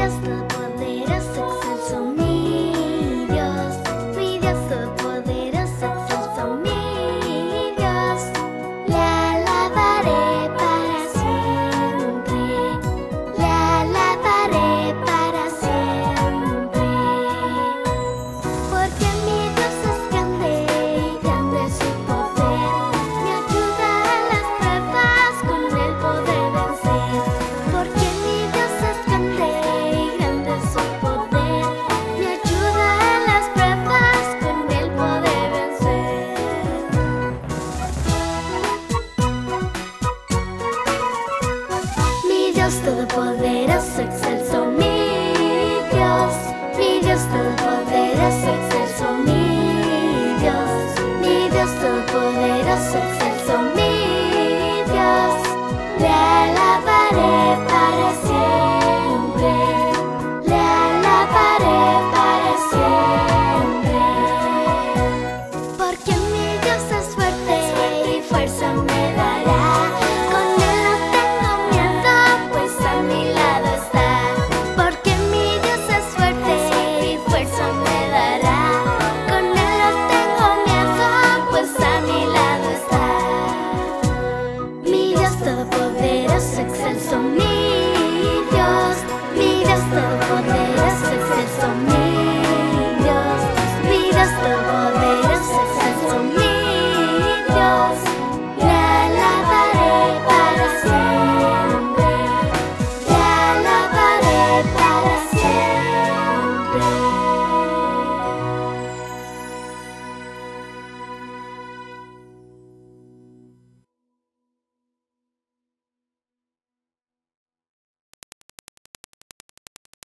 Dios todopoderoso, excelso mi Dios. Mi Dios todopoderoso, excelso mi Dios. Le alabaré para siempre. Le alabaré para siempre. Porque mi Dios es grande y grande es su poder. Me ayuda en las pruebas, con él poder vencer. Porque mi Dios es grande y grande es su poder. Me ayuda en las pruebas, con él poder vencer. Mi Dios todopoderoso, excelso mi Dios. Mi Dios todopoderoso, excelso mi Dios. Mi Dios todopoderoso, excelso mi Dios. Le alabaré para siempre. Le alabaré para siempre. Porque mi Dios es fuerte y fuerza me dará. Con él no tengo miedo, pues a mi lado está. Porque mi Dios es fuerte y fuerza me dará. Con él no tengo miedo, pues a mi lado está. Mi Dios todopoderoso, excelso mi Dios. Mi Dios todopoderoso.